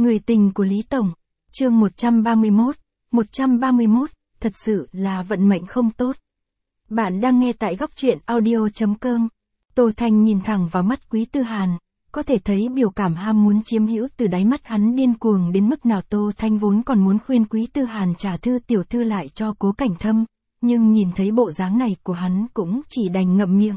Người tình của Lý Tổng, chương 131, thật sự là vận mệnh không tốt. Bạn đang nghe tại góc truyện audio.com. Tô Thanh nhìn thẳng vào mắt Quý Tư Hàn, có thể thấy biểu cảm ham muốn chiếm hữu từ đáy mắt hắn điên cuồng đến mức nào. Tô Thanh vốn còn muốn khuyên Quý Tư Hàn trả thư tiểu thư lại cho Cố Cảnh Thâm, nhưng nhìn thấy bộ dáng này của hắn cũng chỉ đành ngậm miệng.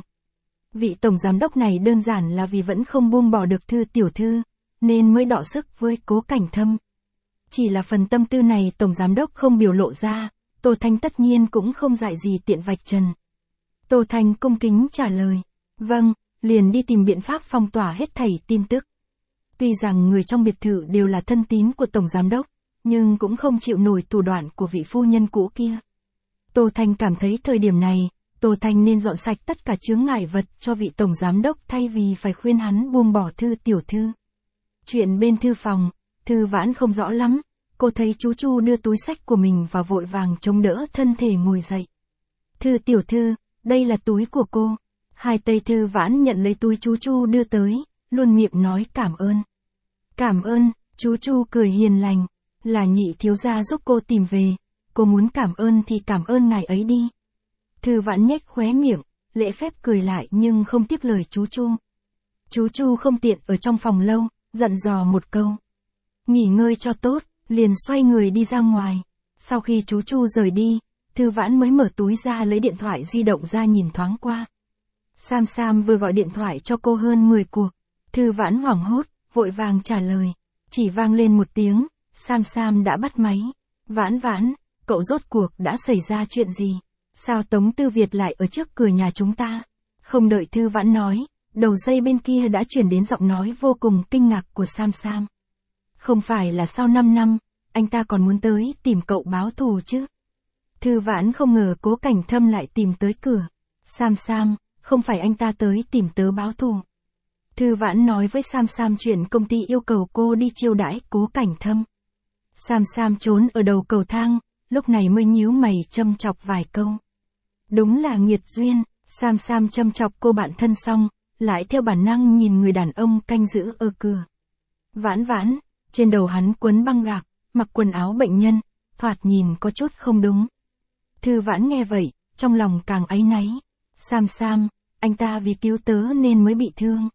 Vị tổng giám đốc này đơn giản là vì vẫn không buông bỏ được thư tiểu thư, nên mới đọ sức với Cố Cảnh Thâm. Chỉ là phần tâm tư này tổng giám đốc không biểu lộ ra, Tô Thanh tất nhiên cũng không dại gì tiện vạch trần. Tô Thanh cung kính trả lời, vâng, liền đi tìm biện pháp phong tỏa hết thảy tin tức. Tuy rằng người trong biệt thự đều là thân tín của tổng giám đốc, nhưng cũng không chịu nổi thủ đoạn của vị phu nhân cũ kia. Tô Thanh cảm thấy thời điểm này, Tô Thanh nên dọn sạch tất cả chướng ngại vật cho vị tổng giám đốc thay vì phải khuyên hắn buông bỏ thư tiểu thư. Chuyện bên thư phòng, Thư Vãn không rõ lắm, cô thấy chú Chu đưa túi sách của mình và vội vàng chống đỡ thân thể ngồi dậy. Thư tiểu thư, đây là túi của cô. Hai tay Thư Vãn nhận lấy túi chú Chu đưa tới, luôn miệng nói cảm ơn. Cảm ơn, chú Chu cười hiền lành, là Nhị thiếu gia giúp cô tìm về, cô muốn cảm ơn thì cảm ơn ngài ấy đi. Thư Vãn nhếch khóe miệng, lễ phép cười lại nhưng không tiếp lời chú Chu. Chú Chu không tiện ở trong phòng lâu, dặn dò một câu. Nghỉ ngơi cho tốt, liền xoay người đi ra ngoài. Sau khi chú Chu rời đi, Thư Vãn mới mở túi ra lấy điện thoại di động ra nhìn thoáng qua. Sam Sam vừa gọi điện thoại cho cô hơn 10 cuộc. Thư Vãn hoảng hốt, vội vàng trả lời. Chỉ vang lên một tiếng, Sam Sam đã bắt máy. Vãn Vãn, cậu rốt cuộc đã xảy ra chuyện gì? Sao Tống Tư Việt lại ở trước cửa nhà chúng ta? Không đợi Thư Vãn nói, đầu dây bên kia đã chuyển đến giọng nói vô cùng kinh ngạc của Sam Sam. Không phải là sau 5 năm, anh ta còn muốn tới tìm cậu báo thù chứ? Thư Vãn không ngờ Cố Cảnh Thâm lại tìm tới cửa. Sam Sam, không phải anh ta tới tìm tớ báo thù. Thư Vãn nói với Sam Sam chuyện công ty yêu cầu cô đi chiêu đãi Cố Cảnh Thâm. Sam Sam trốn ở đầu cầu thang, lúc này mới nhíu mày châm chọc vài câu. Đúng là nghiệt duyên, Sam Sam châm chọc cô bạn thân xong, lại theo bản năng nhìn người đàn ông canh giữ ở cửa. Vãn Vãn, trên đầu hắn quấn băng gạc, mặc quần áo bệnh nhân, thoạt nhìn có chút không đúng. Thư Vãn nghe vậy, trong lòng càng áy náy. Sam Sam, anh ta vì cứu tớ nên mới bị thương.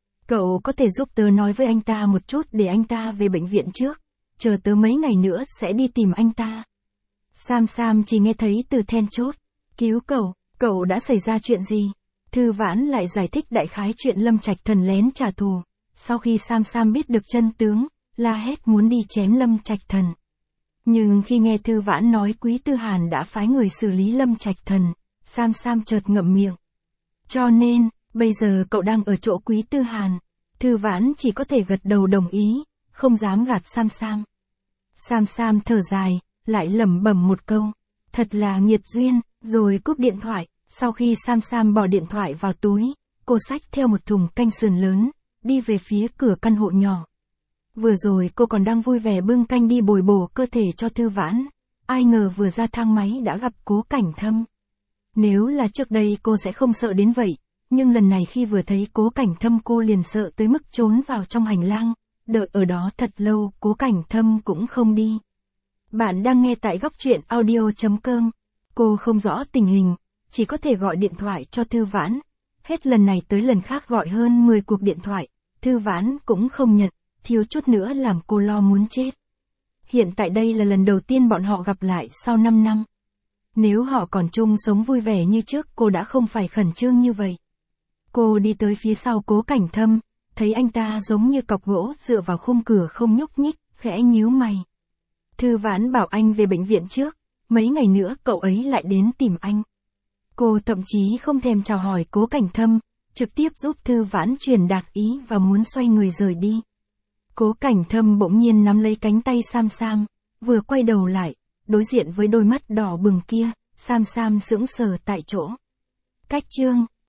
Cậu có thể giúp tớ nói với anh ta một chút để anh ta về bệnh viện trước, chờ tớ mấy ngày nữa sẽ đi tìm anh ta. Sam Sam chỉ nghe thấy từ then chốt. Cứu cậu đã xảy ra chuyện gì? Thư Vãn lại giải thích đại khái chuyện Lâm Trạch Thần lén trả thù. Sau khi Sam Sam biết được chân tướng, la hét muốn đi chém Lâm Trạch Thần. Nhưng khi nghe Thư Vãn nói Quý Tư Hàn đã phái người xử lý Lâm Trạch Thần, Sam Sam chợt ngậm miệng. Cho nên, bây giờ cậu đang ở chỗ Quý Tư Hàn. Thư Vãn chỉ có thể gật đầu đồng ý, không dám gạt Sam Sam. Sam Sam thở dài, lại lẩm bẩm một câu. Thật là nghiệt duyên, rồi cúp điện thoại. Sau khi Sam Sam bỏ điện thoại vào túi, cô xách theo một thùng canh sườn lớn, đi về phía cửa căn hộ nhỏ. Vừa rồi cô còn đang vui vẻ bưng canh đi bồi bổ cơ thể cho Thư Vãn, ai ngờ vừa ra thang máy đã gặp Cố Cảnh Thâm. Nếu là trước đây cô sẽ không sợ đến vậy, nhưng lần này khi vừa thấy Cố Cảnh Thâm cô liền sợ tới mức trốn vào trong hành lang, đợi ở đó thật lâu Cố Cảnh Thâm cũng không đi. Bạn đang nghe tại góc truyện audio.com. Cô không rõ tình hình, chỉ có thể gọi điện thoại cho Thư Vãn. Hết lần này tới lần khác gọi hơn 10 cuộc điện thoại, Thư Vãn cũng không nhận, thiếu chút nữa làm cô lo muốn chết. Hiện tại đây là lần đầu tiên bọn họ gặp lại sau 5 năm. Nếu họ còn chung sống vui vẻ như trước cô đã không phải khẩn trương như vậy. Cô đi tới phía sau Cố Cảnh Thâm, thấy anh ta giống như cọc gỗ dựa vào khung cửa không nhúc nhích, khẽ nhíu mày. Thư Vãn bảo anh về bệnh viện trước, mấy ngày nữa cậu ấy lại đến tìm anh. Cô thậm chí không thèm chào hỏi Cố Cảnh Thâm, trực tiếp giúp Thư Vãn truyền đạt ý và muốn xoay người rời đi. Cố Cảnh Thâm bỗng nhiên nắm lấy cánh tay Sam Sam, vừa quay đầu lại, đối diện với đôi mắt đỏ bừng kia, Sam Sam sững sờ tại chỗ. Cách chương